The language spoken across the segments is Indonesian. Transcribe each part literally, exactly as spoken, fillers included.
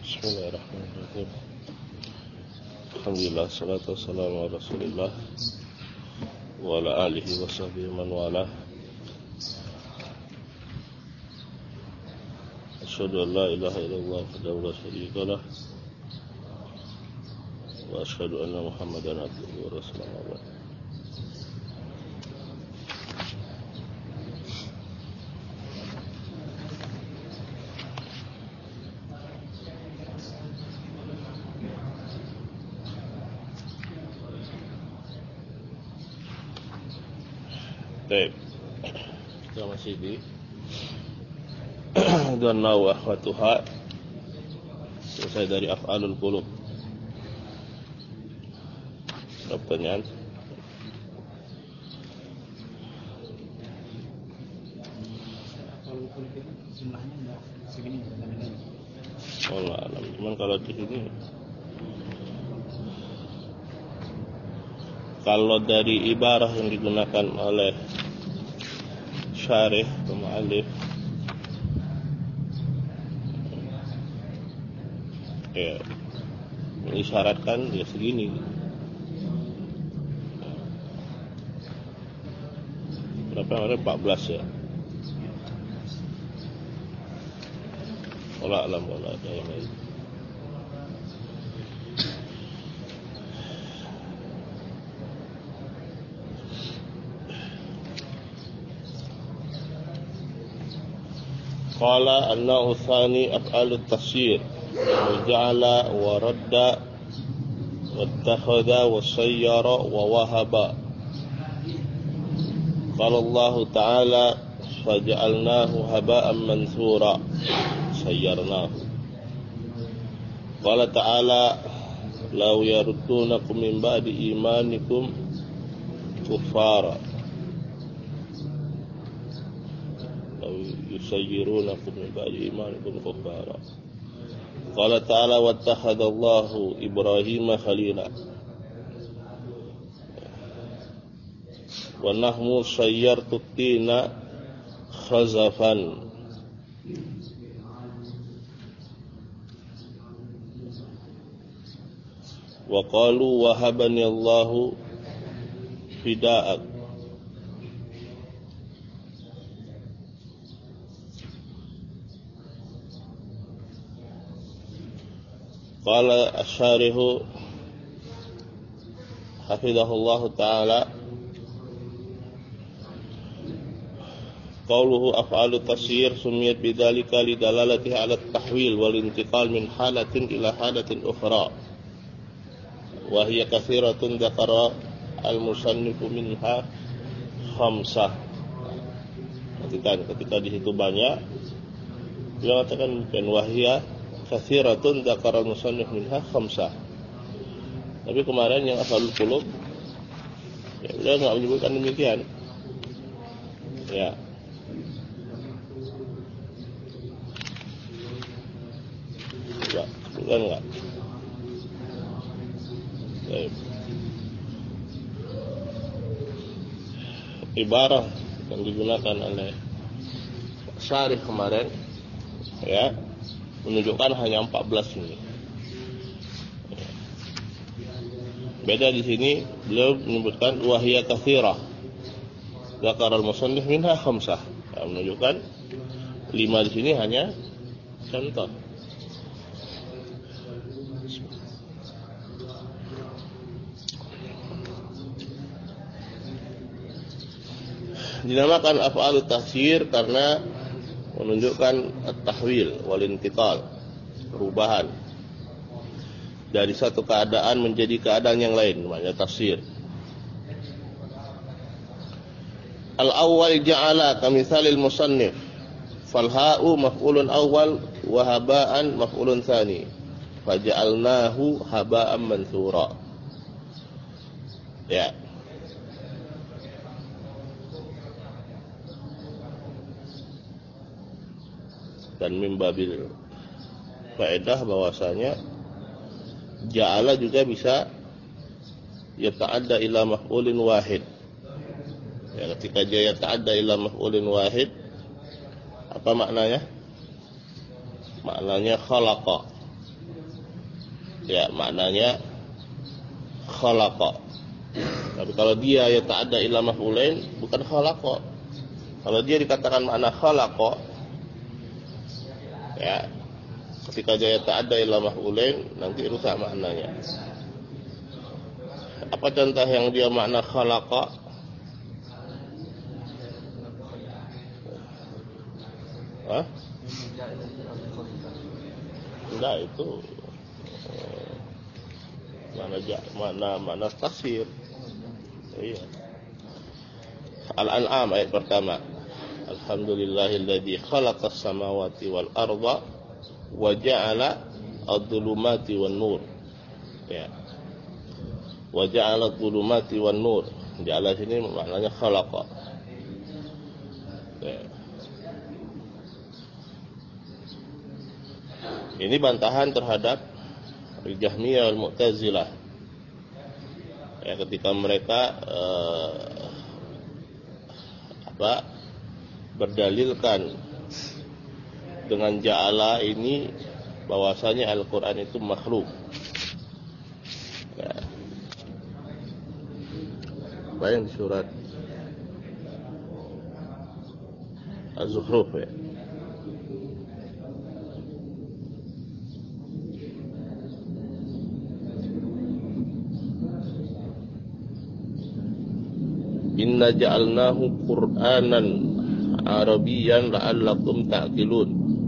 Bismillahirrahmanirrahim. Alhamdulillah, salatu wassalamu ala Rasulillah wa ala alihi wa sahbihi man wala. Asyhadu an la ilaha illallah wahdahu la syarika lah wa asyhadu anna Muhammadan abduhu wa rasuluh. Baik, kita masih di Dhanna wa akhwatuha, selesai dari af'alul qulub. Ada pertanyaan? Af'alul qulub itu jumlahnya enggak segini, Allah alam. Cuman kalau di sini, kalau dari ibarah yang digunakan oleh syarih atau mu'allif, ya, mengisyaratkan ya segini. Berapa kemarin? empat belas ya. Allah alam, wala ada yang lain. Qala an-naw'u tsani af'alut tafsir wa ja'ala wa radda wattakhadha wa sayyara wa wahaba. Qala Allah ta'ala faja'alnahu haba'an mansura sayyarnahu. Qala ta'ala law yaruddunakum min ba'di imanikum kuffara yusayyirunakum min ba'di imanikum kuffara. Qala ta'ala wattakhadallahu Ibrahima khalila wa nahnu sayyartu tina khazafan wa qalu wahabani Allahu fida'ak. Qala asy-syarihu hafizahullahu ta'ala qauluhu af'alu tasir sumiyat bidzalika lidalalatihi 'ala at-tahwil wal intiqal min halatin ila halatin ukhra wa hiya katsiratun dzakara al-musannifu minha khamsah. Ketika ketika di situ banyak, dia katakan dan wahia katsiratun dzakara al-musannif minha khamsah. Tapi kemarin yang af'alul qulub, ya beliau enggak menyebutkan demikian. Ya. Coba, bukan enggak? Baik. Ibarah yang digunakan oleh syarih kemarin, ya, menunjukkan hanya empat belas ini. Beda di sini beliau menyebutkan wahiyya katsirah. Dzakara al-musannif minha khamsah. Ya, menunjukkan lima di sini hanya contoh. Dinamakan af'alut tafsir karena menunjukkan at-tahwil wal intiqal, perubahan dari satu keadaan menjadi keadaan yang lain, namanya tafsir. Al-awwal ja'ala kamisalil musannif fal ha'u maf'ulun awwal wa haba'an maf'ulun tsani faja'alnahu haba'an mansura. Ya. Dan mimbabil faedah bahwasanya ja'ala juga bisa yata'adda ila maf'ulin wahid. Ya, ketika dia yata'adda ila maf'ulin wahid, apa maknanya? Maknanya khalaqa. ya maknanya khalaqa. Tapi kalau dia ya ta'adda ila maf'ulain bukan khalaqa. Kalau dia dikatakan makna khalaqa, ya ketika dia ta'adda ila maf'ulain nanti rusak maknanya. Apa contoh yang dia makna khalaqa? Hah? Enggak, itu mana mana mana tafsir. Iya. Al-An'am ayat pertama. Alhamdulillahilladzi khalaqas samawati wal arda wa ja'ala adh-dhulumati wan nur. Ya. Wa ja'ala adh-dhulumati wan nur. Ja'ala sini maknanya khalaqa. Ya. Ini bantahan terhadap Al-Jahmiyah wal Mu'tazilah. Ya, ketika mereka eh, apa berdalilkan dengan ja'ala ini bahwasanya Al-Qur'an itu makhluk. Ya. Apa yang di surat Az-Zukhruf ya. Inna ja'alnahu Qur'anan Arabiyyan la'allakum ta'qilun.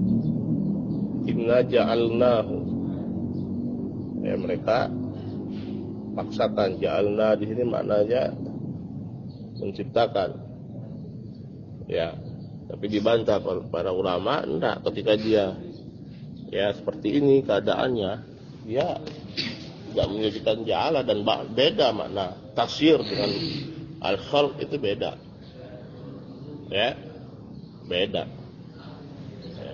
Inna ja'alnahu, ya mereka paksakan. Ja'alna di sini maknanya menciptakan, ya. Tapi dibantah para ulama, enggak. Ketika dia ya seperti ini keadaannya, ya tidak menjadikan ja'ala, dan beda makna tafsir dengan al-khalq itu beda, ya, beda. Ya.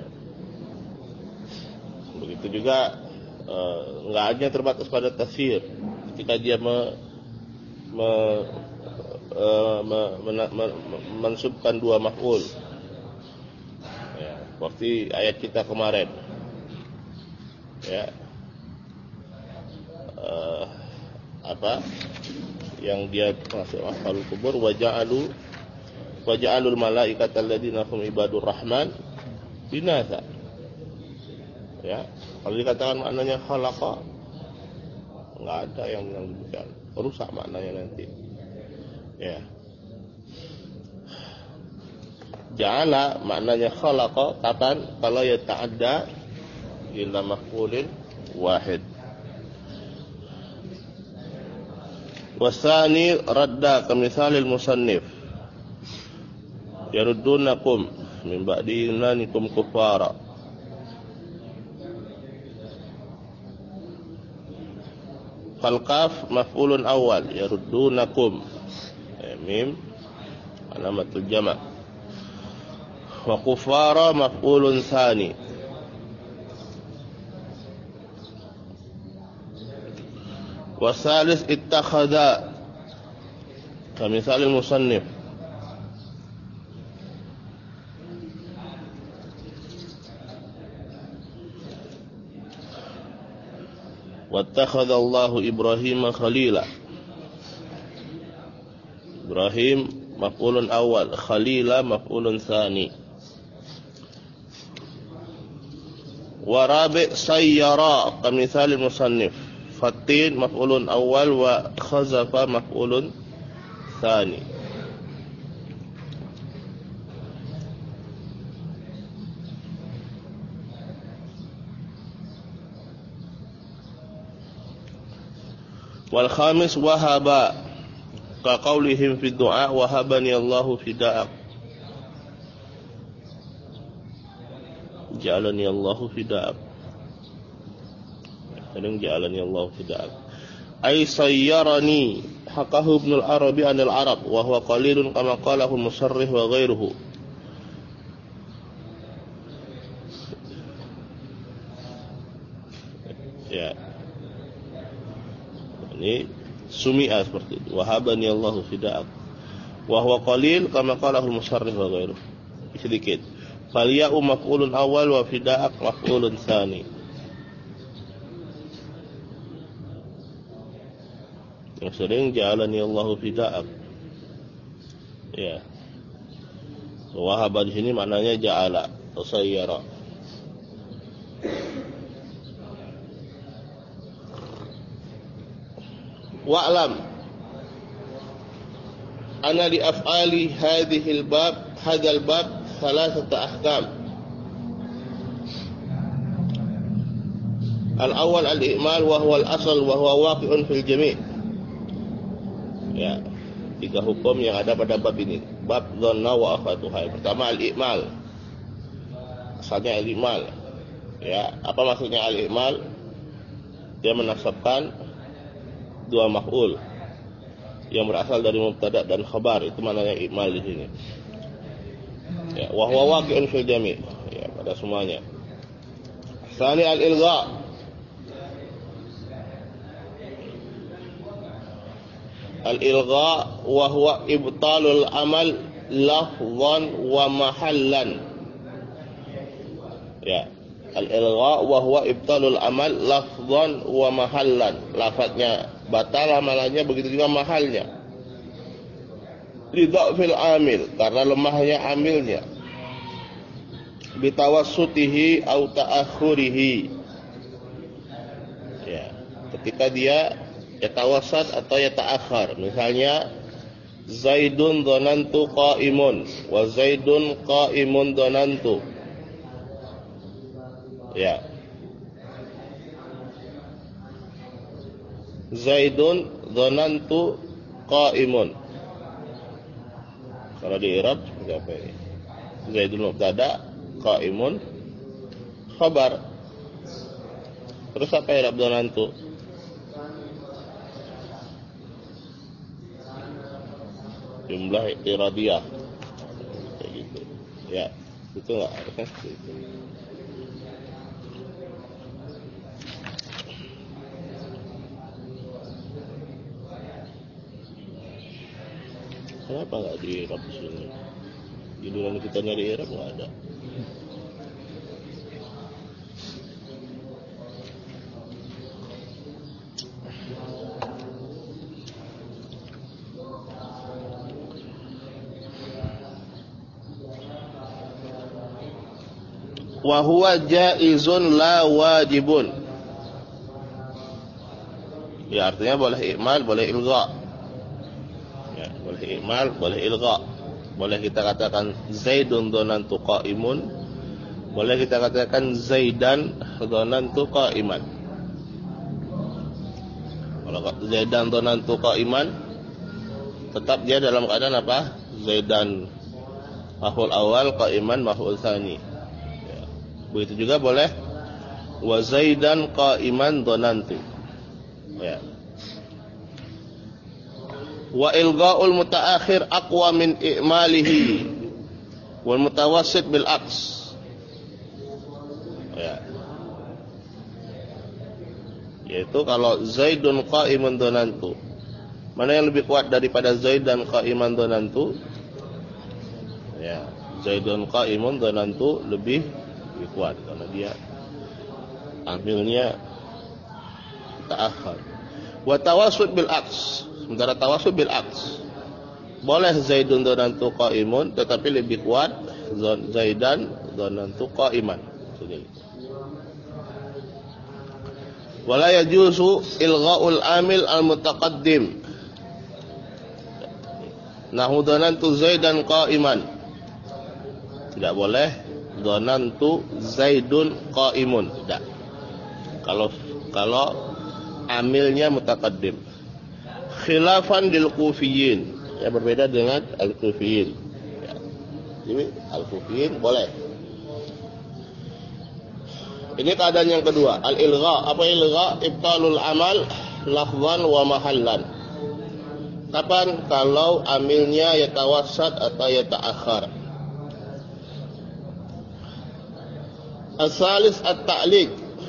Begitu juga enggak hanya terbatas pada tafsir. Ketika dia me, me, uh, me, me, me, me, mensubkan dua maf'ul, ya, seperti ayat kita kemarin, ya, uh, apa? Yang dia masuk akal kubur, waja'alu waja'alul malaikata alladziina hum ibadur rahman binasa. Ya, kalau dikatakan maknanya khalaqa, enggak ada yang bilang demikian. Rusak maknanya nanti. Ya. Ja'ala maknanya khalaqa kapan? Kalau ya ta'adda ila maf'ulin wahid. Wasani radda kamisalil musannif yaruddunakum min ba'di imanikum kufara. Falqaf maf'ulun awal yaruddunakum, ya, mim alamatul jama'. Wa kufara maf'ulun tsani. Wasalis ittakhadha kamisalil musannif. Wattakhadha Allahu Ibrahim khalila. Ibrahim maf'ulun awal, khalila maf'ulun tsani. Wa rabi' sayyara kamisalil musannif. Fatin maf'ulun awal wa khazafa maf'ulun tsani. Wal khamis wahaba ka qaulihim fi du'a wahabani Allahu fida'ak. Ja'alani Allahu fida'ak. Kadang ja'alani Allah fida'ak. Ay sayyarani haqahu Ibnul Arabi anil Arab wa huwa qalilun kama qalahu Musarrih wa ghairuhu. Ya. Ini sumi'a seperti itu. Wahabani Allah fida'ak. Wa huwa qalil kama qalahu Musarrih wa ghairuhu. Sedikit. Fal ya'u maf'ulun awal wa fida'ak maf'ulun tsani. Yang sering ja'alani Allahu fida'ak. Ya. Wahaba di sini maknanya ja'ala atau sayyara. Wa'lam anna li af'ali hadhihi al-bab hadzal bab thalathata ahkam. Al-awwal al-i'mal wa huwa al-asl wa huwa waqi'un fil jami'. Ya, tiga hukum yang ada pada bab ini. Bab dhanna wa akhatuha. Pertama al-i'mal. Asalnya al-i'mal. Ya, apa maksudnya al-i'mal? Dia menasabkan dua maf'ul yang berasal dari mubtada dan khabar. Itu maknanya i'mal di sini. Ya, wa huwa waqi'un fil jami'. Ya, pada semuanya. Tsani al-ilgha. Al-ilgha wa huwa ibtalul amal lafzan wa mahallan. Ya, al-ilgha wa huwa ibtalul amal lafzan wa mahallan. Lafadznya batal, amalannya, begitu juga mahalnya. Lidha'fil amil, karena lemahnya amilnya. Bitawassutihi au ta'akhurihi. Ya, ketika dia yatawassat atau yata'akhir. Misalnya Zaidun dhanantu qa'imun wa Zaidun qa'imun dhanantu. Ya. Zaidun dhanantu qa'imun. Kalau di i'rab seperti apa ini? Zaidun mubtada, qa'imun khabar. Terus apa i'rab dhanantu? Jumlah iradiyah. Kayak gitu. Ya, itu enggak harusnya seperti itu. Kenapa nggak di i'rab di sini? Giliran kita nyari i'rab nggak ada. Wa huwa jaizun la wajibun. Ya, artinya boleh i'mal, boleh ilgha. Ya, boleh i'mal, boleh ilgha. Boleh kita katakan Zaidun dhanantu qa'imun, boleh kita katakan Zaidan dhanantu qa'iman. Kalau Zaidan dhanantu qa'iman, tetap dia dalam keadaan apa? Zaidan maf'ul awal, qa'iman maf'ul tsani. Ya. Begitu juga boleh wa Zaidan qa'iman dhanantu. Ya. Wa ilghaul mutaakhir aqwa min i'malihi wal mutawassit bil aqs. Ya. Yaitu kalau Zaidun qa'iman dhanantu, mana yang lebih kuat daripada Zaidan qa'iman dhanantu? Ya, Zaidun qa'iman dhanantu lebih lebih kuat karena dia ambilnya ta'akhir. Wa tawassut bil aqs. Sementara tawassut bil aqs, boleh Zaidun dhanantu qa'imun, tetapi lebih kuat Zaidan dhanantu qa'iman. Wala yajuzu ilgha'ul amil al mutaqaddim. Nahu dhanantu Zaidan qa'iman. Tidak boleh dhanantu Zaidun qa'imun. Tidak. Kalau kalau amilnya mutaqaddim. Khilafan lil kufiyin, ya, berbeda dengan al kufiyin. Ya. Jadi al kufiyin boleh. Ini keadaan yang kedua, al ilgha. Apa ilgha? Ibtalul amal lafzan wa mahallan. Kapan? Kalau amilnya yatawassat atau yata'akhir. As-salis at-ta'liq,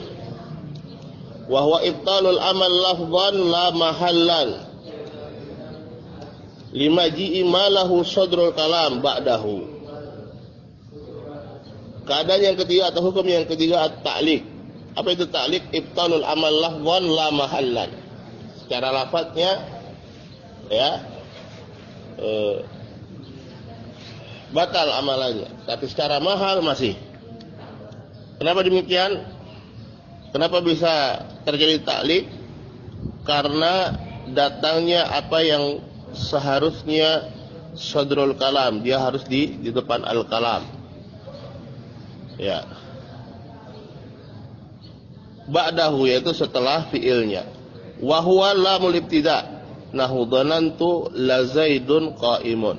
wa huwa ibtalul amal lafzan la mahallan. Lima ji'i malahu sadrul kalam ba'dahu. Keadaan yang ketiga atau hukum yang ketiga at-ta'liq. Apa itu ta'liq? Ibtalul amal lafzan la mahallan. Secara lafadznya ya eh, batal amalannya, tapi secara mahal masih. Kenapa demikian? Kenapa bisa terjadi taklid? Karena datangnya apa yang seharusnya sadrul kalam, dia harus di di depan al kalam. Ya. Ba'dahu, yaitu setelah fiilnya. Wa huwa lamul ibtida. Nahu dhanantu la Zaidun qa'imun.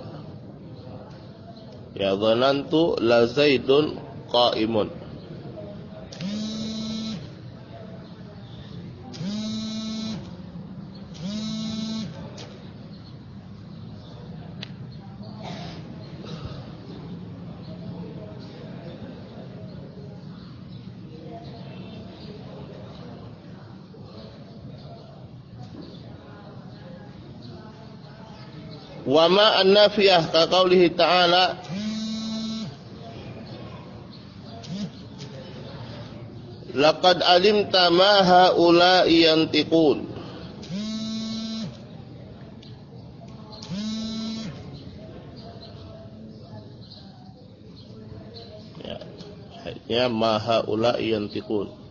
Ya, dhanantu la Zaidun qa'imun. Wa ma an-nafiyah ka qaulihi ta'ala laqad alimta ma haula'i yantiqun. Ya, ya ma haula'i yantiqun.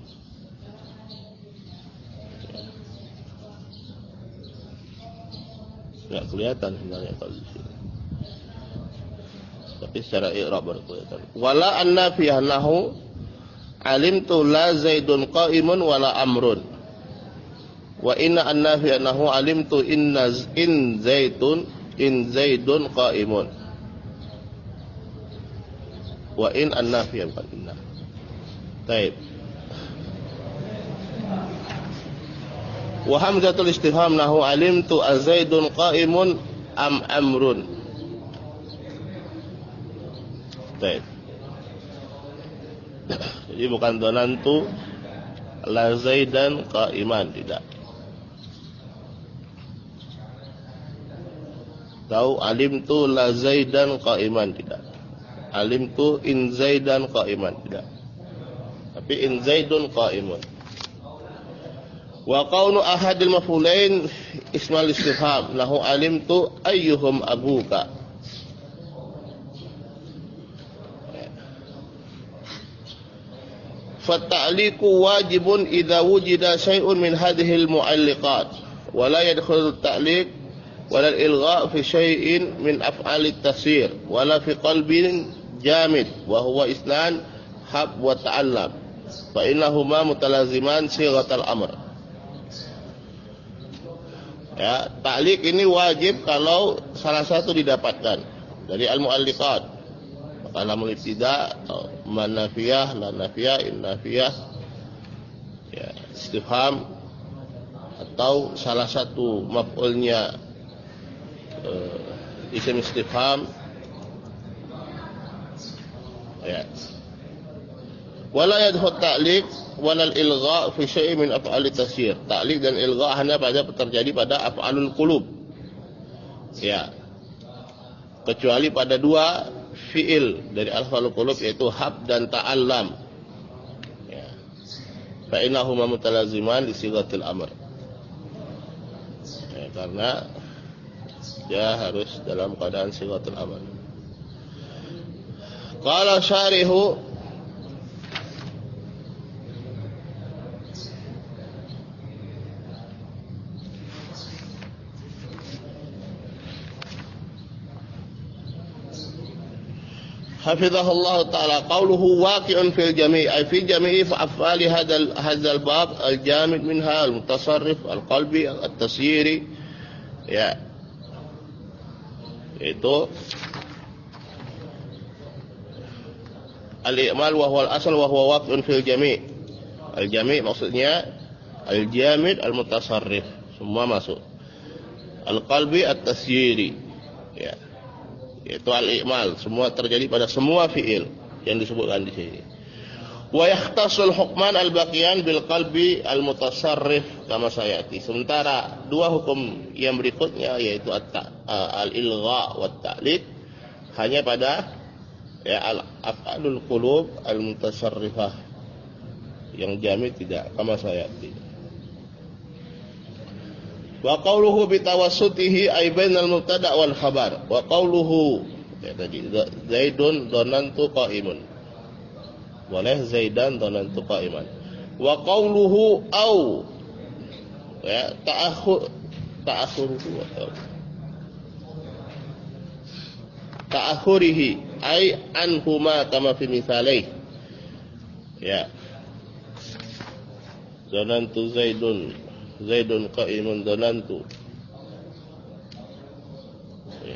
Nggak kelihatan sebenarnya kalau di sini. Tapi secara i'rab baru kelihatan. Wala an-nafiyah nahu alimtu la Zaidun qa'imun wala amrun. Wa inna an-nafiyah nahu alimtu inna in Zaidun in Zaidun qa'imun. Wa in an-nafiyah bukan inna. Baik. Wa hamzatul istifham nahu alimtu azaidun qa'imun am amrun. Baik. Jadi bukan dhanantu la Zaidan qa'iman, tidak. Tahu alimtu la Zaidan qa'iman, tidak. Alimtu in Zaidan qa'iman, tidak. Tapi in Zaidun qa'imun. Wa qawnu ahadil maf'ulain ismal istifham lahu alimtu ayyuhum abuka. Fata'liqu wajibun idza wujida syai'un min hadhil mu'alliqat wa la yadkhulu at-ta'liq wa la al-ilgha' fi syai'in min af'ali at-tasir wa la fi qalbin jamid wa huwa isnan hab wa ta'allam fa innahuma mutalaziman sighatal amr. Ya, ta'liq ini wajib kalau salah satu didapatkan dari al-mu'alliqat. Maka lamul ibtida, man nafiyah, la nafiyah, in nafiyah, ya, istifham atau salah satu maf'ulnya uh, isim istifham. Ya. Wala yadkhul ta'liq wala al-ilgha' fi syai'in min af'ali tasyir. Ta'liq dan ilgha' hanya pada terjadi pada af'alul qulub. Ya. Kecuali pada dua fi'il dari af'alul qulub, yaitu hab dan ta'allam. Ya. Fa innahuma mutalaziman li sighatil amr. Ya, karena dia harus dalam keadaan sighatul amr. Qala syarihu hafizahullah ta'ala qawluhu waqi'un fil jami' ay fi jami'i fa'afali hadzal hadzal bab al-jamid minha al-mutasarrif al-qalbi at-tasyiri, ya, itu al-i'mal wa huwa al-asl wa huwa waqi'un fil jami'. Al-jami' maksudnya al-jamid al-mutasarrif, semua masuk. Al-qalbi at-tasyiri, ya, yaitu al-i'mal, semua terjadi pada semua fi'il yang disebutkan di sini. Wa yahtasul hukman al-baqiyan bil qalbi al-mutasarrif kama sayati. Sementara dua hukum yang berikutnya yaitu al-ilgha wa at-ta'liq hanya pada, ya, al-af'alul qulub al-mutasarrifah, yang jamid tidak, kama sayati. Wa qawluhu bitawassutihi ay bainal mubtada' wal khabar. Wa qawluhu ya tadi Zaidun dhanantu qa'imun. Boleh Zaidan dhanantu qa'iman. Wa qawluhu au ya ta'akhur ta'akhuruhu ta'akhurihi ay anhuma kama fi misalai. Ya. Dhanantu Zaidun Zaidun qa'imun dhanantu. Ya.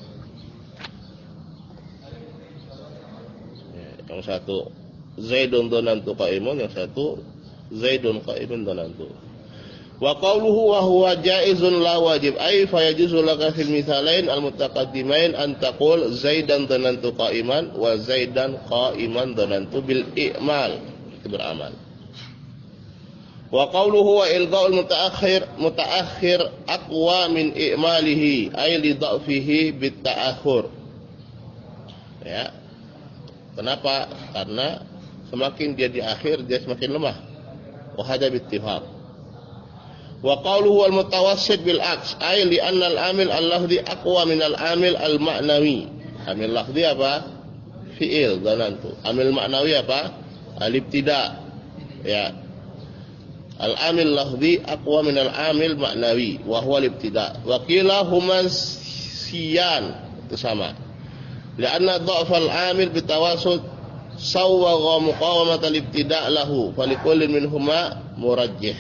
Ya, yang satu Zaidun dhanantu qa'imun, yang satu Zaidun qa'imun dhanantu. Wa qawluhu wa huwa jaizun la wajib ay fa yajuzu laka fil mithalain al mutaqaddimain an taqul Zaidan dhanantu qa'iman wa Zaidan qa'iman dhanantu bil i'mal, itu beramal. Wa qawluhu wa ilgha'ul mutaakhir mutaakhir aqwa min i'malihi ay li dha'fihi bit ta'akhur. Ya. Kenapa? Karena semakin dia di akhir dia semakin lemah. Wa hada bittifaq. Wa qawluhu al mutawassit bil aks ay li anna al amil al-lafzi aqwa min al amil al ma'nawi. Amil lafzi apa? Fi'il dhanantu. Amil ma'nawi apa? Al ibtida. Ya. Al-amil lafzi aqwa min al-amil ma'nawi wa huwa al-ibtida. Wa qila huma siyan, itu sama. Lianna dha'f al-amil bitawasut sawwagha muqawamat al-ibtida lahu fa likullin minhuma murajjih.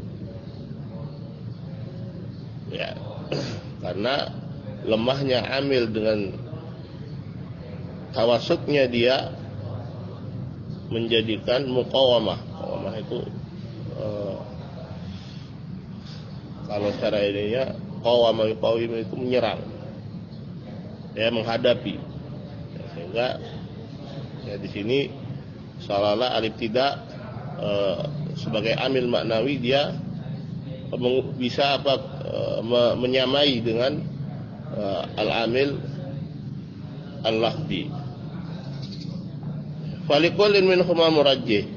Ya. Karena lemahnya amil dengan tawasutnya dia menjadikan muqawamah. Muqawamah itu Uh, kalau secara ininya qawama yuqawim itu menyerang, ya, menghadapi, ya, sehingga ya di sini seolah-olah alif tidak uh, sebagai amil maknawi dia uh, bisa apa uh, me menyamai dengan uh, al-amil al-lafzi. Falikullin minhuma murajjih.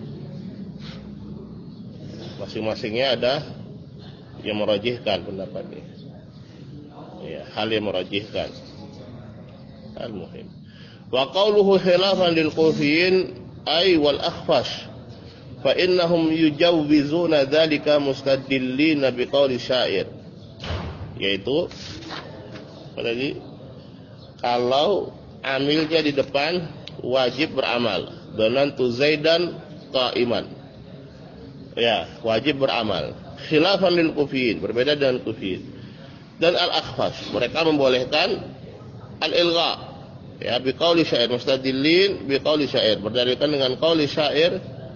Masing-masingnya ada yang merajihkan pendapatnya. Ya, hal yang merajihkan. Al-muhim. Wa qawluhu khilafan lil kufiyin ay wal akhfash. Fa innahum yujawwizuna dzalika mustadillina biqauli syair. Yaitu lagi kalau amilnya di depan wajib beramal. Dhanantu Zaidan qa'iman. Ya, wajib beramal. Khilafan lil kufiyin, berbeda dengan kufiyin. Dan al-akhfas, mereka membolehkan al-ilgha. Ya, biqauli syair, mustadillin biqauli syair, berdalilkan dengan qauli syair.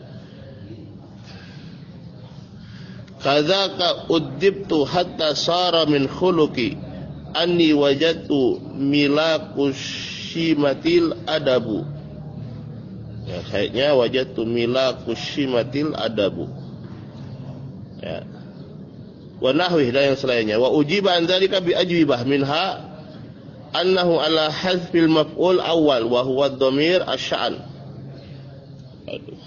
Kadzaka uddibtu hatta sara min khuluqi anni wajadtu milakushimatil adabu. Ya, syairnya wajadtu milakushimatil adabu. Ya. Wa nahwih dan yang selainnya. Wa ujiba an dzalika bi ajwibah minha annahu ala hazfil maf'ul awal wa huwa ad-dhamir asy-sya'n. Aduh.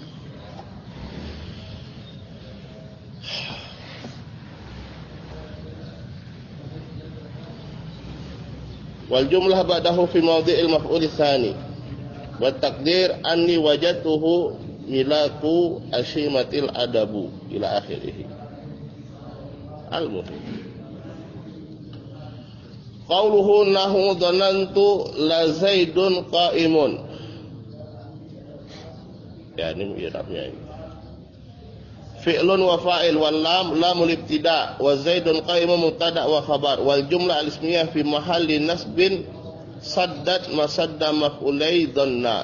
Wal jumlah ba'dahu fi mawdhi'il maf'ul tsani. Wa taqdir anni wajadtuhu milaku ashimatil adabu ila akhirih. Al-muhim. Qauluhu nahu dhanantu la Zaidun qa'imun. Ya, ini i'rabnya ini. Fi'lun wa fa'il wal lam lamul ibtida wa Zaidun qa'imun mubtada wa khabar wal jumlah al-ismiyah fi mahalli nasbin saddat masadda maf'ulai dhanna.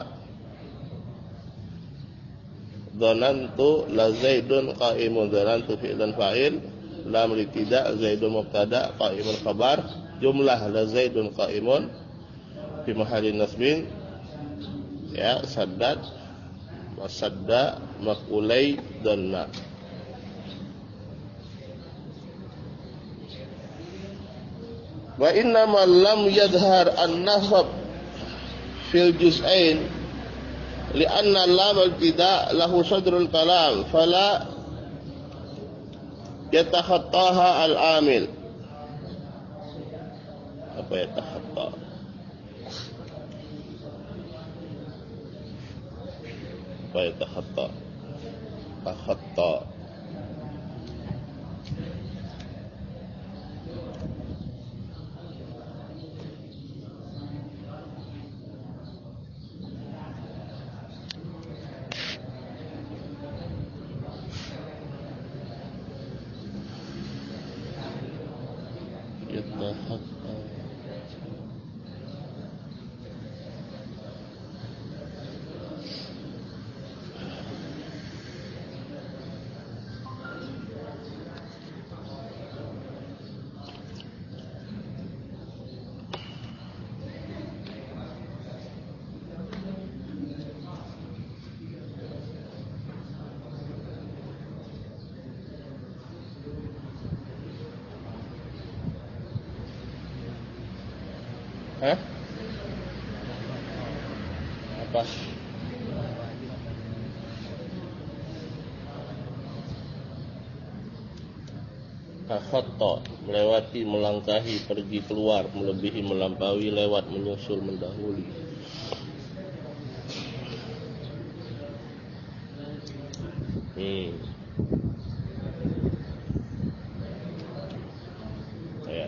Dhanantu la Zaidun qa'imun. Dhanantu fi'lun fa'il lam ibtida Zaidun mubtada qa'imun khabar jumlah la Zaidun qa'imun fi mahalli nasbin ya saddat wasadda maf'ulai dhanna. Wa inna ma lam yadhhar an-nasab fil juz'ain li'anna lam al-ibtida lahu sadrul kalam fala yatakhattaha al-amil apa ya takhatta? Apa ya takhatta? Takhatta. Hah? Apa? Takhatta, melewati, melangkahi, pergi keluar, melebihi, melampaui, lewat, menyusul, mendahului. Hmm. Ya.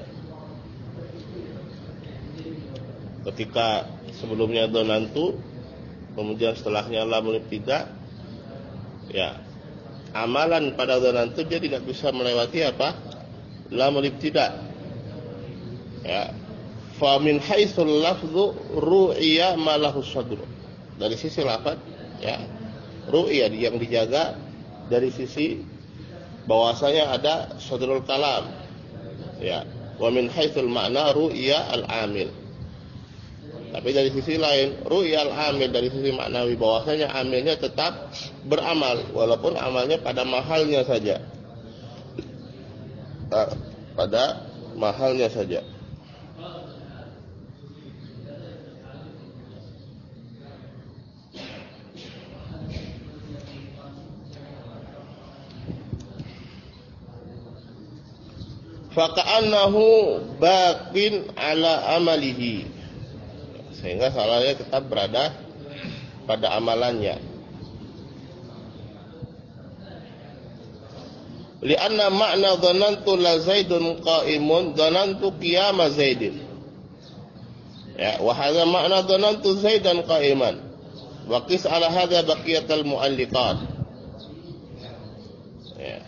Ketika sebelumnya donantu, kemudian setelahnya lamul ibtida, ya, amalan pada donantu dia tidak bisa melewati apa? Lamul ibtida. Ya. Fa min haitsul lafdhu ru'iya ma lahu sadr. Dari sisi lafaz, ya, ru'ya yang dijaga dari sisi bahwasanya ada sadrul kalam. Ya. Wa min haitsul ma'na ru'ya al-amil. Tapi dari sisi lain, ru'yal amil dari sisi maknawi bahwasanya amilnya tetap beramal walaupun amalnya pada mahalnya saja. Pada mahalnya saja. Faka'annahu baqin ala amalihi. Sehingga salahnya tetap berada pada amalannya. Lianna makna dhanantu la Zaidun qa'imun dhanantu qiyama Zaidin. Ya, wa hadha makna dhanantu Zaidan qa'iman. Wa qis ala hadha baqiyatal mu'alliqat. Ya.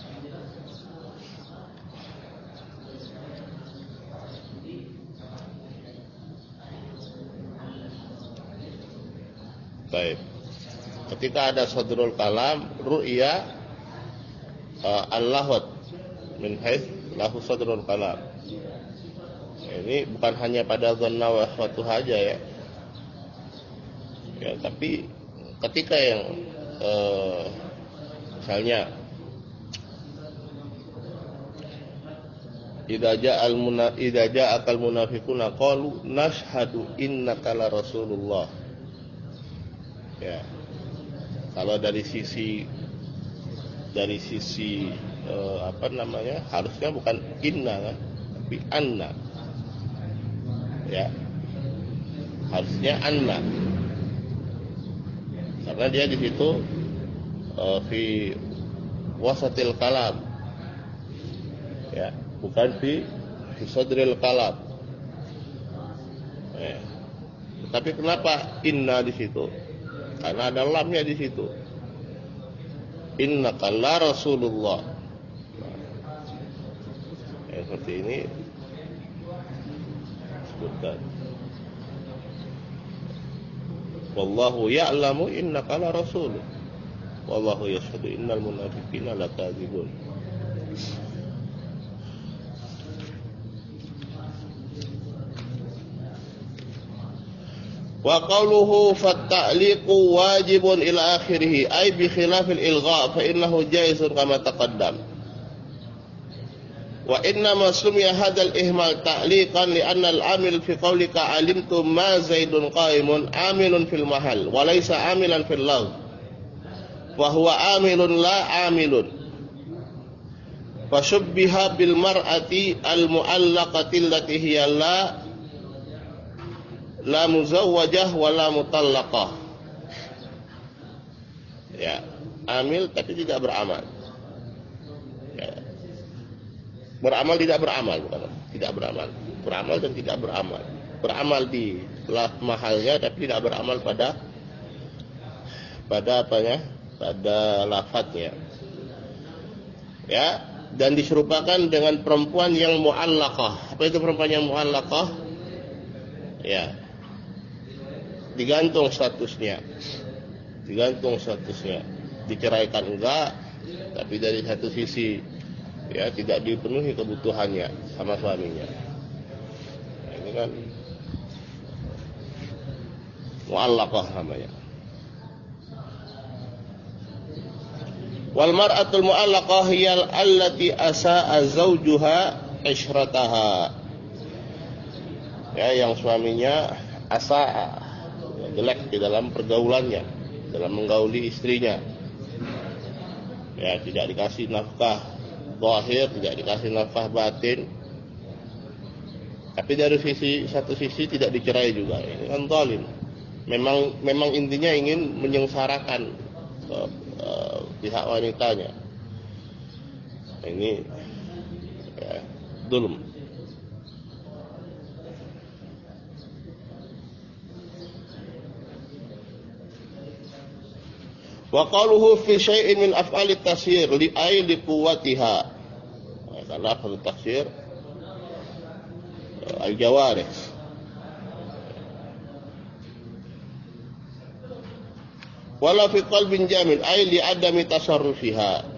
Baik. Ketika ada sadrul kalam, ru'ya uh, al-lahwat min haits lahu sadrul kalam. Ini bukan hanya pada dhanna wa ikhwatu saja ya. Ya, tapi ketika yang uh, misalnya idza ja'al muna idza ja'akal munafiquna qalu nashhadu innaka la rasulullah. Ya, kalau dari sisi dari sisi eh, apa namanya harusnya bukan inna kan, tapi anna. Ya, harusnya anna, karena dia di situ eh, fi wasatil kalam. Ya, bukan fi fi sadril kalam. Ya. Tapi kenapa inna di situ? Karena ada lamnya di situ. Innaka la Rasulullah. Ya, seperti ini sebutkan. Wallahu ya'lamu innaka la Rasul. Wallahu yashhadu innal munafiqina lakadzibun. Wa qawluhu fatta'liqu wajibun ila akhirih ay bi khilafil ilgha fa innahu jaizun kama taqaddam. Wa inna ma sumiya hadzal ihmal ta'liqan li anna al-amil fi qawlika alimtu ma zaidun qa'imun amilun fil mahal wa laysa amilan fil lagh wa huwa amilun la amilun. Fasyubbiha bil mar'ati al mu'allaqati allati hiya la la muzawwajah wa la mutallaqah. Ya, amil tapi tidak beramal. Ya. Beramal tidak beramal, bukan? Tidak beramal. Beramal dan tidak beramal. Beramal di mahalnya tapi tidak beramal pada pada apanya? Pada lafadznya. Ya, dan diserupakan dengan perempuan yang mu'allaqah. Apa itu perempuan yang mu'allaqah? Ya. Digantung statusnya. Digantung statusnya. Diceraikan enggak, tapi dari satu sisi ya tidak dipenuhi kebutuhannya sama suaminya. Nah, ini kan mu'allaqah namanya. Wal mar'atul mu'allaqah hiya allati asa'a zawjuha ishrataha. Ya, yang suaminya asa'a, ya, jelek di dalam pergaulannya, dalam menggauli istrinya. Ya, tidak dikasih nafkah zahir, tidak dikasih nafkah batin. Tapi dari sisi satu sisi tidak dicerai juga. Ini kan zalim. Memang memang intinya ingin menyengsarakan uh, uh, pihak wanitanya. Ini ya, zulm. Wa qaluhu fi syai'in min af'alit tasyir li ay li quwwatiha. Karena af'alit tasyir al-jawarih. Wala fi qalbin jamil ay li adami tasarrufiha.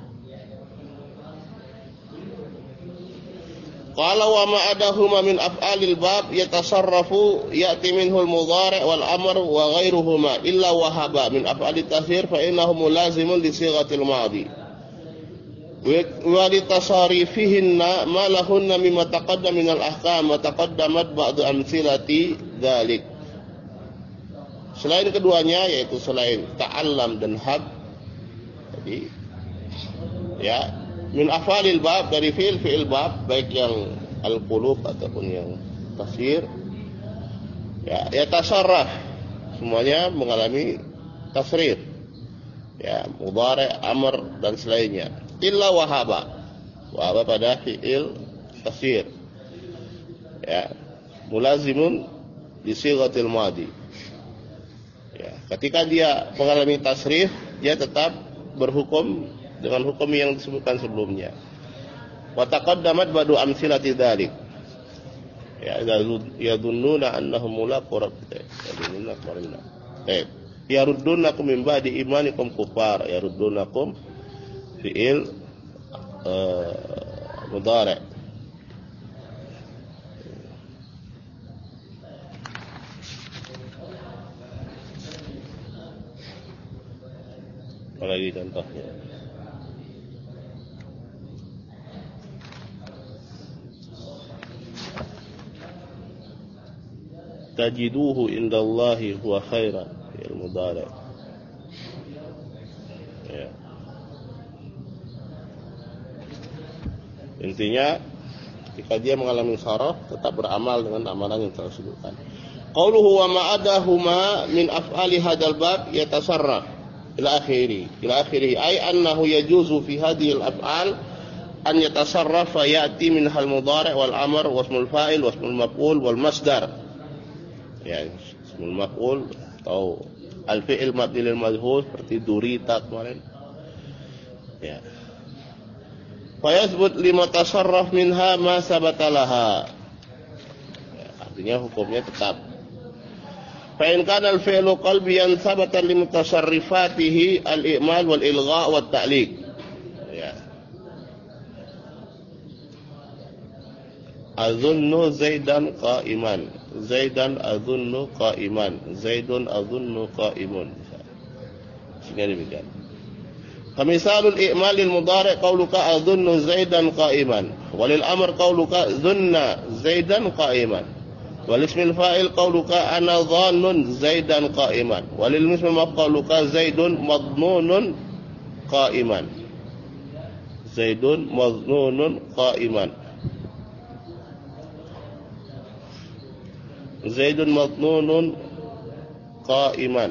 Qala wa ma adahuma min af'alil bab yatasarrafu ya'ti minhu al-mudhari' wal amr wa ghairuhuma illa wahaba min af'alit tasir fa innahu mulazimun li sighatil madhi wa li tasarifihinna ma lahunna mimma taqaddama min al-ahkam wa taqaddamat ba'du amsilati dzalik. Selain keduanya yaitu selain ta'allam dan hab, jadi ya min afalil bab, dari fi'il fi'il bab, baik yang al-qulub ataupun yang tasir, ya, ya tasarraf, semuanya mengalami tasrif, ya, mudhari', amr dan selainnya. Illa wahaba, wahaba pada fi'il tasir, ya, mulazimun di sighatil madhi. Ya, ketika dia mengalami tasrif, dia tetap berhukum dengan hukum yang disebutkan sebelumnya. Wa taqaddamat ba'du amsilati dzalik. Ya, yadunnuna annahum mulaqu rabbihim. Yadunnuna kemarin. Baik. Yaruddunakum min ba'di imanikum kufar. Yaruddunakum fi'il uh, mudhari'. Apalagi contohnya? Tajiduhu indallahi huwa khairan fil mudhari'. Ya. Intinya jika dia mengalami saraf tetap beramal dengan amalan yang telah disebutkan. Qauluhu wa ma'adahuma min af'ali hadzal bab yatasarraf ila akhiri ila akhiri ay annahu yajuzu fi hadhihi al-af'al an yatasarrafa ya'ti min hal mudhari' wal amr wa ismul fa'il wa ismul maf'ul wal masdar. Ya, ismul maf'ul atau al-fi'il mabni lil majhul seperti durita kemarin. Ya. Fa yathbut lima tasarraf minha ma sabata laha. Ya, artinya hukumnya tetap. Fa in kana al-fi'lu qalbiyan sabata li mutasarrifatihi al-i'mal wal ilgha' wat ta'liq. Ya. Azunnu Zaidan qa'iman. Zaidan azunnu qa'iman. Zaidun azunnu qa'imun. Sehingga demikian. Famisalul i'malil mudhari' qauluka azunnu Zaidan qa'iman. Walil amr qauluka zunna Zaidan qa'iman. Wal ismil fa'il qauluka ana dhannun Zaidan qa'iman. Walil ismil maf'ul qauluka Zaidun madnunun qa'iman. Zaidun madnunun qa'iman. Zaidun madnunun qa'iman.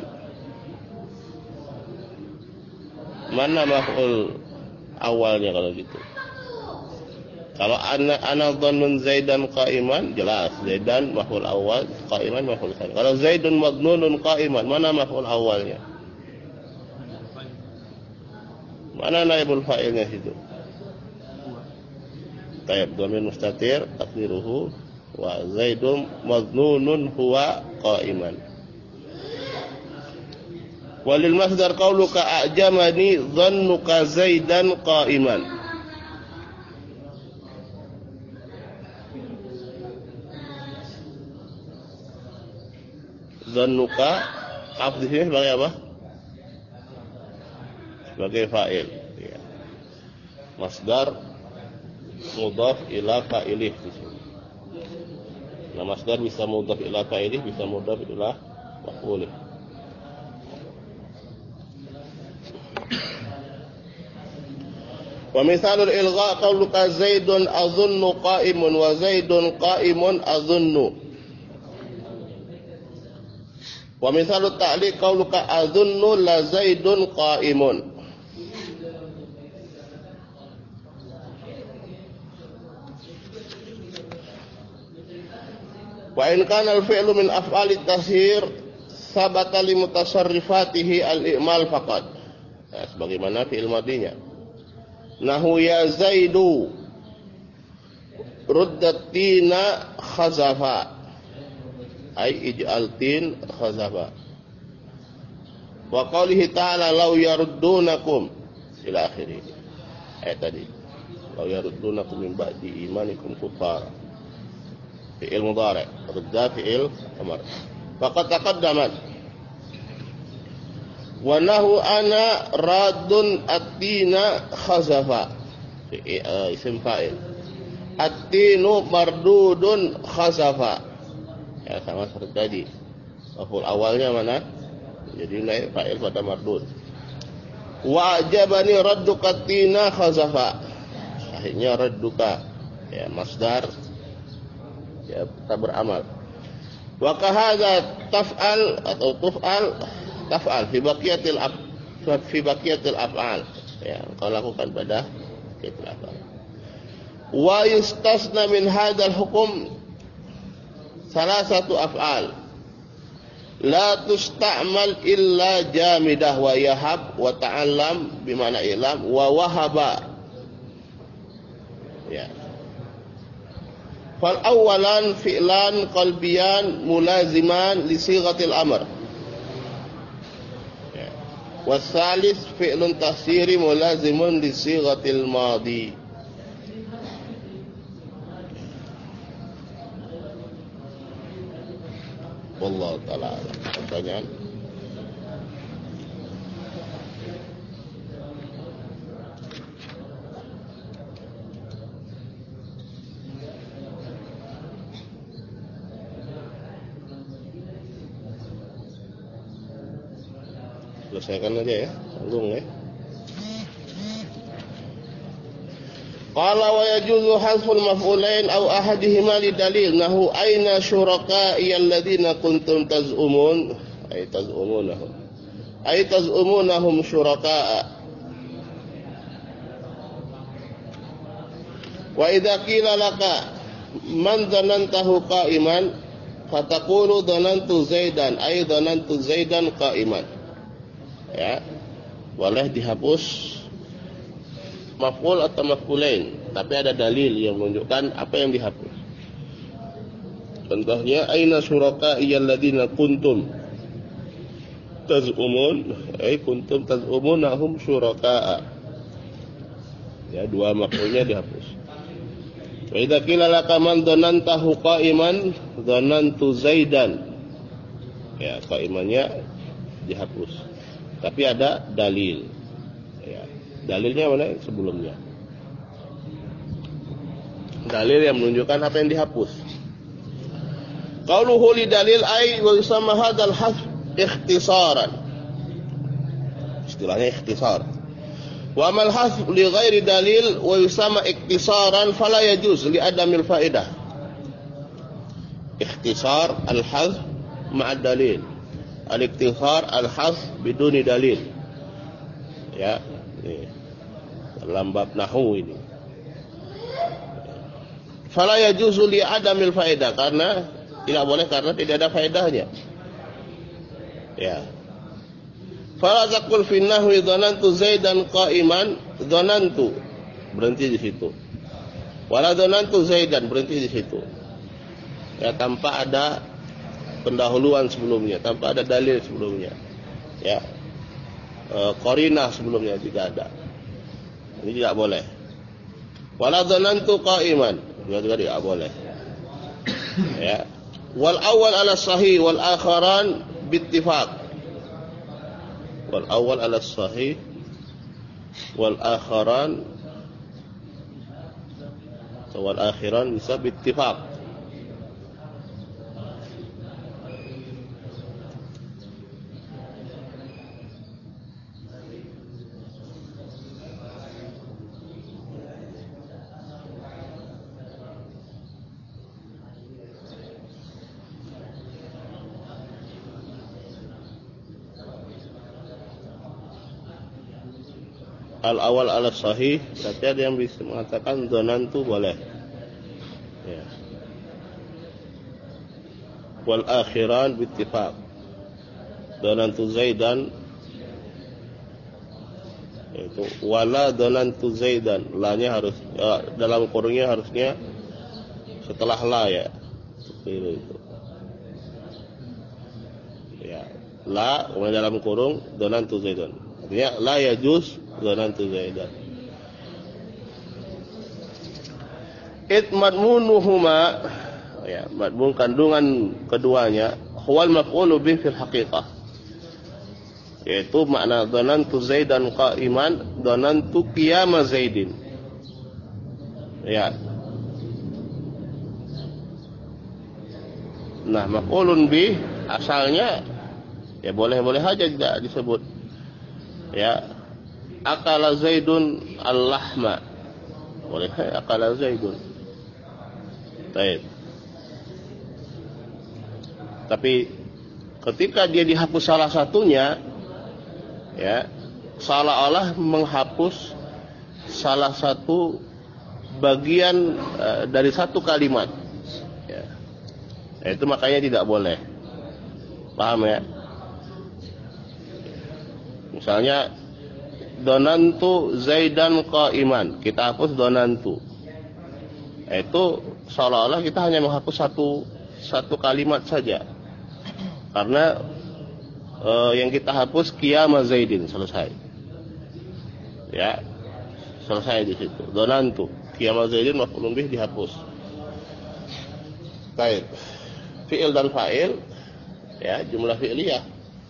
Mana maf'ul awalnya kalau gitu? Kalau ana ana dhannun Zaidan qa'iman, jelas Zaidan maf'ul awal, qa'iman maf'ul tsani. Kalau Zaidun madnunun qa'iman, mana maf'ul awalnya? Mana naibul fa'ilnya situ? Tayyib, dhamir mustatir taqdiruhu wa Zaidun madnunun huwa qa'iman. Walil masdar qauluka a'jamani dhannuka Zaidan qa'iman. Dhannuka kaf di sini sebagai apa? Sebagai fa'il. Ya. Masdar mudhaf ila fa'ilih di sini. Nah, masdar bisa mudhaf ila fa'ilih, bisa mudhaf ila maf'ulih. Wa misalul ilgha qauluka Zaidun adhunnu qa'imun wa Zaidun qa'imun adhunnu. Wa misalut ta'liq qauluka adhunnu la Zaidun qa'imun. Wa in kana al-fi'lu min af'alit tashir sabata li mutasarrifatihi al-i'mal faqat. Nah, sebagaimana fi'il madinya. Nahu ya Zaidu ruddat tina khazafa ay ij'al tin khazafa. Wa qawlihi ta'ala law yaruddunakum ila akhirih. Ayat tadi law yaruddunakum min ba'di imanikum kuffara. Fi'il mudhari' rudda fi'il amr. Faqad taqaddamat wa nahu ana radun at-tina khazafa. Isim fa'il. At-tinu mardudun khazafa. Ya, sama seperti tadi. Maf'ul awalnya mana? Jadi naik fa'il pada mardud. Wa ajabani radduka at-tina khazafa. Akhirnya radduka. Ya, masdar. Ya, kita beramal. Wa kahadza taf'al atau tuf'al taf'al fi baqiyatil af fi baqiyatil af'al. Ya, kau lakukan pada baqiyatil af'al. Wa yustasna min hadzal hukum salah satu af'al. La tusta'mal illa jamidah wa yahab wa ta'allam bimana ilam wa wahaba. Ya. Fal awalan fi'lan qalbiyan mulaziman li sighatil amr. Wasalis fi'lun tahsiri mulazimun li sighatil madi. Wallahu ta'ala. Pertanyaan? Selesaikan aja ya, tanggung ya. Qala wa yajuzu hasful maf'ulain aw ahadihima li dalil nahu aina syuraka'i alladziina kuntum taz'umun ay taz'umunahum ay taz'umunahum syuraka'a. Wa idza qila laka man dhanantahu qa'iman fataqulu dhanantu Zaidan ay dhanantu Zaidan qa'iman. Ya, boleh dihapus maf'ul atau maf'ulain, tapi ada dalil yang menunjukkan apa yang dihapus. Contohnya aina syuraka'i alladziina kuntum taz'umun ay kuntum taz'umunahum syuraka'a. Ya, dua maf'ulnya dihapus. Wa idza qila laka man dhanantahu qa'iman dhanantu Zaidan. Ya, qa'imannya dihapus. Tapi ada dalil. Ya. Dalilnya mana? Sebelumnya. Dalil yang menunjukkan apa yang dihapus. Qauluhu li dalil ay wa yusamma hadzal hasf ikhtisaran. Istilahnya ikhtisar. Wa mal hasf li ghairi dalil wa yusama iktisaran fala yajuz li adamil faedah. Ikhtisar al-hazf ma'a dalil. Al-iktisar al-hazf biduni dalil. Ya, ini dalam bab nahwu ini. Fala yajuzu li adamil faedah, karena tidak boleh karena tidak ada faedahnya. Ya. Fala taqul fi nahwi dhanantu Zaidan qa'iman, dhanantu berhenti di situ. Wala dhanantu Zaidan berhenti di situ. Ya, tanpa ada pendahuluan sebelumnya, tanpa ada dalil sebelumnya. Ya. E, qarinah sebelumnya tidak ada. Ini tidak boleh. Wala dhanantu qa'iman juga tidak boleh. Ya. Wal awal ala sahih wal akharan bittifaq. Wal awal ala sahih wal akharan wal akhiran bisa bittifaq. Al-awal ala sahih, tapi ada yang bisa mengatakan dhanantu boleh. Ya. Wal akhiran bittifaq. Dhanantu Zaidan itu wala dhanantu Zaidan, la-nya harus ya, dalam kurungnya harusnya setelah la ya. Seperti itu. Ya, la kemudian dalam kurung dhanantu Zaidan. Artinya la yajuz dhanantu Zaidan. It madmunuhuma, ya, madmun kandungan keduanya, huwal maf'ulu bih fil haqiqah, yaitu makna dhanantu Zaidan qa'iman, dhanantu qiyama Zaidin. Ya. Nah, maf'ulun bih asalnya ya boleh-boleh saja tidak disebut. Ya. Akala Zaidun al-lahma, boleh akala Zaidun. Baik. Tapi ketika dia dihapus salah satunya, ya, seolah-olah menghapus salah satu bagian uh, dari satu kalimat. Ya. Itu makanya tidak boleh. Paham ya? Misalnya dhanantu Zaidan qa'iman, kita hapus dhanantu. Itu seolah-olah kita hanya menghapus satu satu kalimat saja. Karena e, yang kita hapus qiyama Zaidin, selesai. Ya. Selesai di situ. Dhanantu qiyama Zaidin maf'ulun bih dihapus. Baik. Fi'il dan fa'il, ya, jumlah fi'liyah.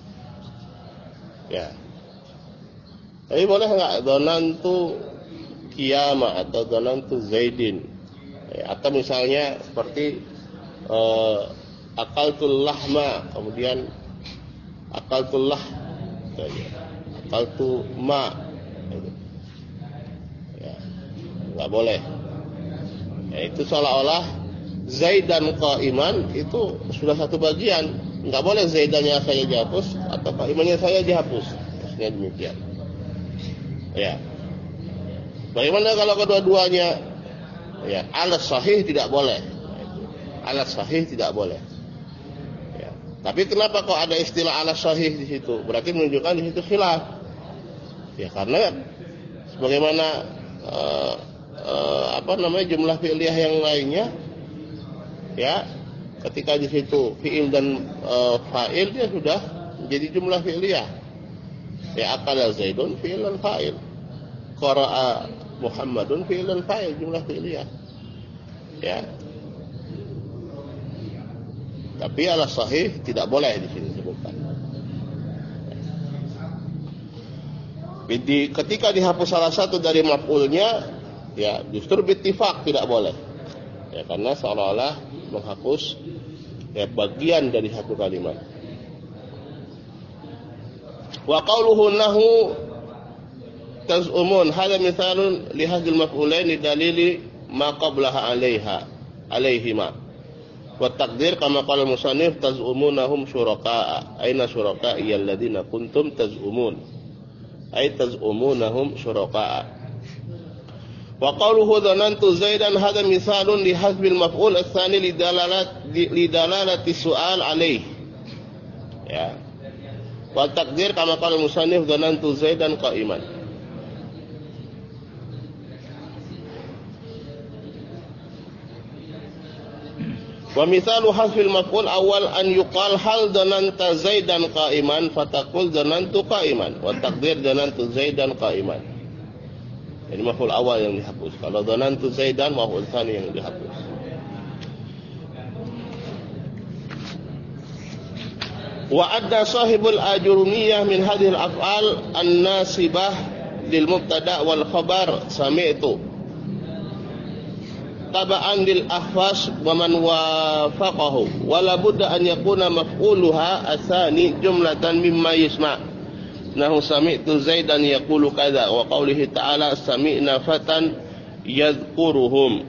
Ya. Tapi boleh enggak dhanantu qiyama atau dhanantu Zaidin? Ya, atau misalnya seperti uh, akaltul lahma, kemudian akaltul lah, akaltu ma. Ya, enggak boleh. Ya, itu seolah-olah Zaidan qa'iman itu sudah satu bagian. Enggak boleh Zaidannya saya dihapus atau qa'imannya saya dihapus. Maksudnya demikian. Ya. Bagaimana kalau kedua-duanya? Ya, alas sahih tidak boleh. Alas sahih tidak boleh. Ya. Tapi kenapa kok ada istilah alas sahih di situ? Berarti menunjukkan di situ khilaf. Ya, karena sebagaimana uh, uh, apa namanya jumlah fi'liyah yang lainnya, ya, ketika di situ fi'il dan uh, fa'il dia sudah menjadi jumlah fi'liyah. Ya, akala Zaidun fi'il dan fa'il. Qara'a Muhammadun fi'il dan fa'il, jumlah fi'liyah. Ya. Tapi ala sahih tidak boleh di sini disebutkan. Jadi ketika dihapus salah satu dari maf'ulnya, ya justru bittifaq tidak boleh. Ya, karena seolah-olah menghapus ya bagian dari satu kalimat. Wa qauluhu nahu taz'umun hadha mithalun li hadhil maf'ulain dalili ma qablaha 'alaiha 'alaihima. Wa taqdir kama qala al-musannif taz'umunahum syuraka'a. Aina syuraka'i alladziina kuntum taz'umun. Ay taz'umunahum syuraka'a. Wa qawluhu dhanantu Zaidan hadha mithalun li hadhil maf'ul ats-tsani li dalalat li dalalati su'al 'alaih. Ya. Wa taqdir kama qala al-musannif dhanantu Zaidan qa'iman. Wa mithalu hasfil maf'ul awal an yuqal hal dhananta Zaidan qa'iman fataqul dhanantu qa'iman wa taqdir dhanantu Zaidan qa'iman. Ini maf'ul awal yang dihapus. Kalau dhanantu Zaidan maf'ul tsani yang dihapus. Wa adda sahibul ajurumiyah min hadhil af'al an-nasibah lil mubtada wal khabar sami'tu taba'an lil akhfas wa man wafaqahu wa la budda an yakuna maf'uluha asani jumlatan mimma yusma' nahu sami'tu Zaidan yaqulu kadza wa qawlihi ta'ala sami'na fatan yadhkuruhum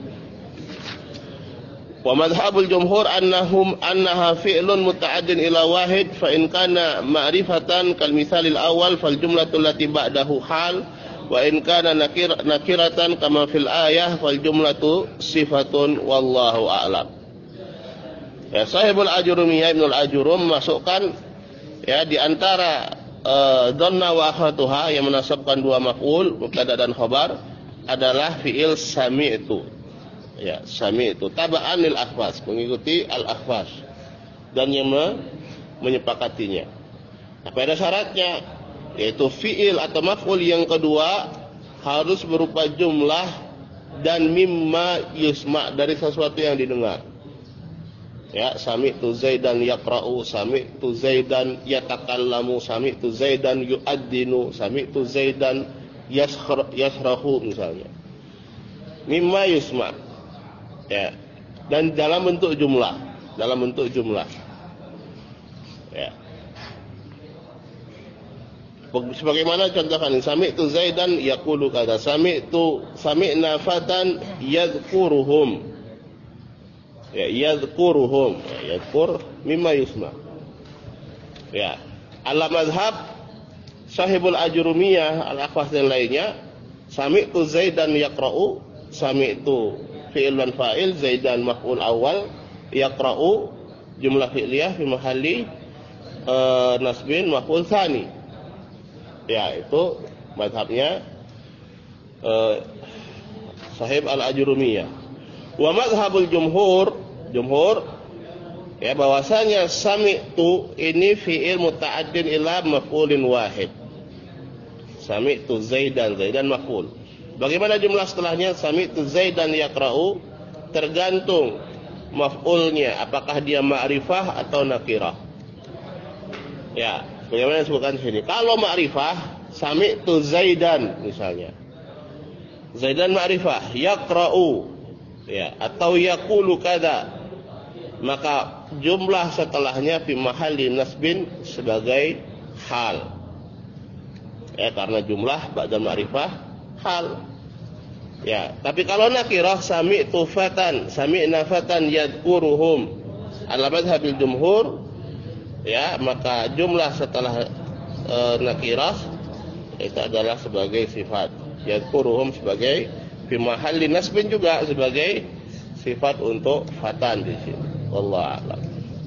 wa madhhabul jumhur annahum annaha fi'lun muta'addin ila wahid fa in kana ma'rifatan kal mithalil awal fal jumlatu allati ba'dahu hal wa in kana nakir, nakiratan kama fil ayah fal jumlatu sifatun wallahu a'lam. Ya, sahibul ajurumiyah Ibnul Ajurum masukkan ya di antara uh, dhanna wa akhwatuha yang menasabkan dua maf'ul mubtada dan khabar adalah fi'il sami'tu. Ya, sami'tu taba'an lil akhwas, mengikuti al akhwas dan yang me, menyepakatinya. Apa ada syaratnya? Yaitu fi'il atau maf'ul yang kedua harus berupa jumlah dan mimma yusma' dari sesuatu yang didengar. Ya, sami'tu Zaidan yaqra'u, sami'tu Zaidan yatakallamu, sami'tu Zaidan yu'addinu, sami'tu Zaidan yashr yashrahu misalnya. Mimma yusma'. Ya. Dan dalam bentuk jumlah, dalam bentuk jumlah. Ya. Sebagaimana contohkan sami'tu Zaidan yaqulu kadza, sami'tu sami'na fatan yadhkuruhum. Ya, yadhkuruhum, ya, yadhkur mimma yusma. Ya, ala mazhab sahibul ajurumiyah al-akhwas dan lainnya, sami'tu Zaidan yaqra'u, sami'tu fi'il dan fa'il, Zaidan maf'ul awal, yaqra'u jumlah fi'liyah fi mahalli uh, nasbin maf'ul tsani. Ya, itu mazhabnya uh, sahib al-ajurumiyah. Wa mazhabul jumhur, jumhur ya bahwasanya sami'tu ini fi'il muta'addin ila maf'ulin wahid. Sami'tu Zaidan, Zaidan maf'ul. Bagaimana jumlah setelahnya? Sami'tu Zaidan yaqra'u, tergantung maf'ulnya apakah dia ma'rifah atau nakirah. Ya, bagaimana disebutkan di sini? Kalau ma'rifah, sami'tu Zaidan misalnya. Zaidan ma'rifah, yaqra'u ya atau yaqulu kadza. Maka jumlah setelahnya fi mahalli nasbin sebagai hal. Ya, karena jumlah ba'da ma'rifah hal. Ya, tapi kalau nakirah sami'tu fatan, sami'na fatan yadhkuruhum ala madhhabil jumhur, ya, maka jumlah setelah e, nakirah itu adalah sebagai sifat. Yadhkuruhum sebagai fi mahalli nasbin juga sebagai sifat untuk fatan di sini. Wallahu a'lam.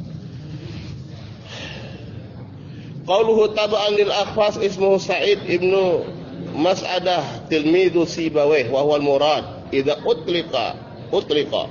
Qauluhu tab'an lil akhfas ismuhu Sa'id ibnu Mas'adah tilmidu Sibawayh wa huwa al-murad idza utliqa utliqa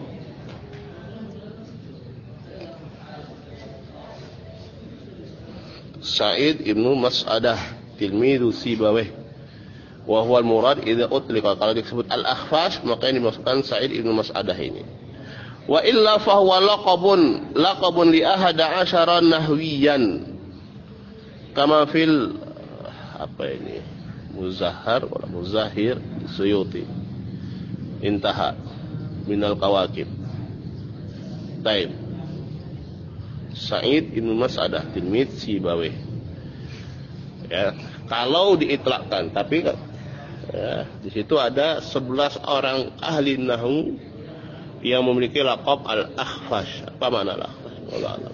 Sa'id ibnu Mas'adah tilmidu Sibawayh wa huwa al-murad idza utliqa. Kalau disebut al-akhfas maka yang dimaksudkan Sa'id ibnu Mas'adah ini. Wa illa fa huwa laqabun laqabun li ahada asyara nahwiyan kama fil apa ini Muzahhar wala Muzahhir Suyuti. Intaha minal kawakib. Taib. Sa'id ibnu Mas'adah tilmid Sibawayh. Ya, kalau diitlakkan, tapi Ya, di situ ada sebelas orang ahli nahwu yang memiliki laqab al-akhfash. Apa makna al-akhfash? Wallahu a'lam.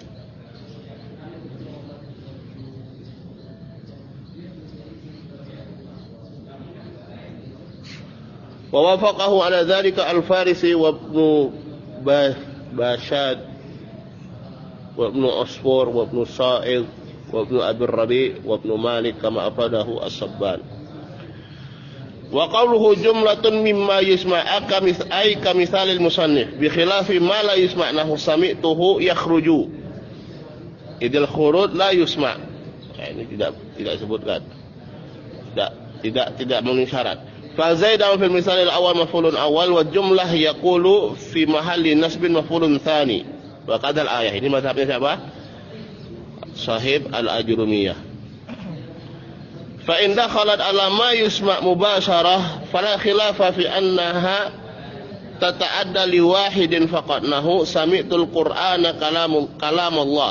Wa wafaqahu ala dzalika al-Farisi wa ibnu Bashad wa ibnu Asfur wa ibnu Sa'id wa ibnu Abi Rabi wa ibnu Malik kama afadahu as-Sabban. Wa qawluhu jumlatun mimma yusma'a kamis ay kamisalil musannif bi khilafi ma la yusma' nahu sami'tuhu yakhruju idil khurud la yusma'. Nah, ini tidak tidak sebutkan. Tidak tidak tidak memenuhi syarat. Fa zaidan fil misal al awal maf'ulun awal wa jumlah yaqulu fi mahalli nasbin maf'ulun tsani. Wa qadal ayah. Ini mazhabnya siapa? Sahib al-Ajrumiyah. فإن دخلت على ما يسمع مباشرة فلا خلاف في أنها تتعدى لواحد فقط نحو سمعت القرآن كلام كلام الله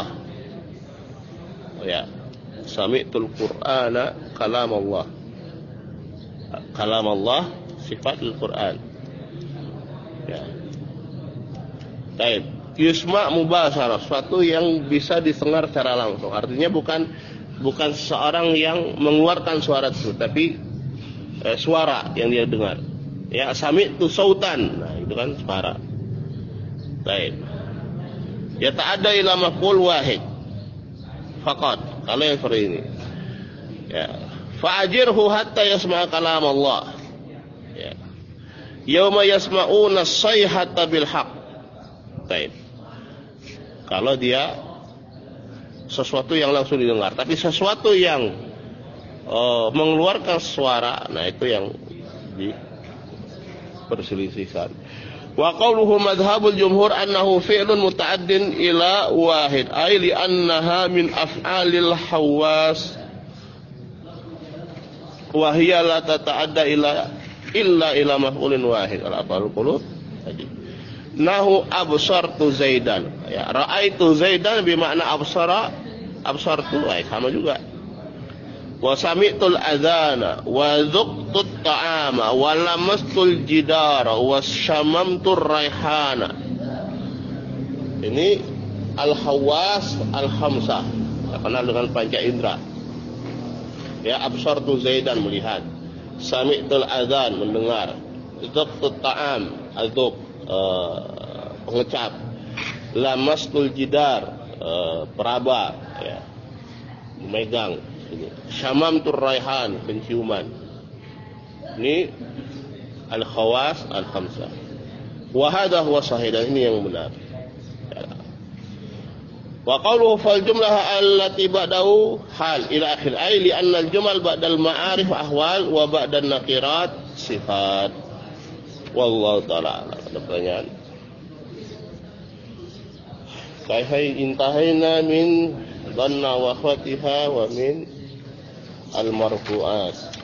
ya سمعت القرآن كلام الله كلام الله صفات القرآن ya. Baik, yusma mubasharah, suatu yang bisa didengar secara langsung. Artinya bukan bukan seorang yang mengeluarkan suara itu, tapi eh, suara yang dia dengar. Ya, sami'tu sautan. Nah, itu kan suara. Baik. Ya ta'adda ila maf'ul wahid. Faqat. Kalau yang seperti ini. Ya. Fa'ajirhu hatta yasma'a kalam Allah. Ya. Yauma yasma'una as-sayhata bil haqq. Baik. Kalau dia sesuatu yang langsung didengar, tapi sesuatu yang uh, mengeluarkan suara, nah itu yang diperselisihkan. Wa qawluhu madhhabul jumhur annahu fi'lun muta'addin ila wahid, ay li annaha min af'alil hawas wa hiya la tata'adda ila illa ila maf'ulin wahid. Al-af'alul qulub tadi. Nahu absartu Zaidan. Ya, ra'aitu Zaidan bermakna absara, absartu, ay sama juga. Wa sami'tul adzana wa dhuqtut ta'ama wa lamastul jidara wa syamamtur raihana. Ini al-hawas al-khamsah. Kenal dengan panca indera. Ya, absartu Zaidan melihat. Sami'tul adzan mendengar. Dhuqtut ta'am al-dhuq Uh, pengecap, lamastul jidar, uh, peraba, ya, memegang, syamamtur raihan, penciuman. Ini al-khawas al-khamsah. Wa hadha huwa sahih, dan ini yang benar. Ya. Wa qawluhu fal jumlah allati ba'dahu hal ila akhir, ay li anna al-jumal ba'dal ma'arif ahwal wa ba'dan naqirat sifat. Wallahu ta'ala a'lam. Ada pertanyaan? Kaifa intahayna min dhanna wa khatiha wa min al-marfu'at.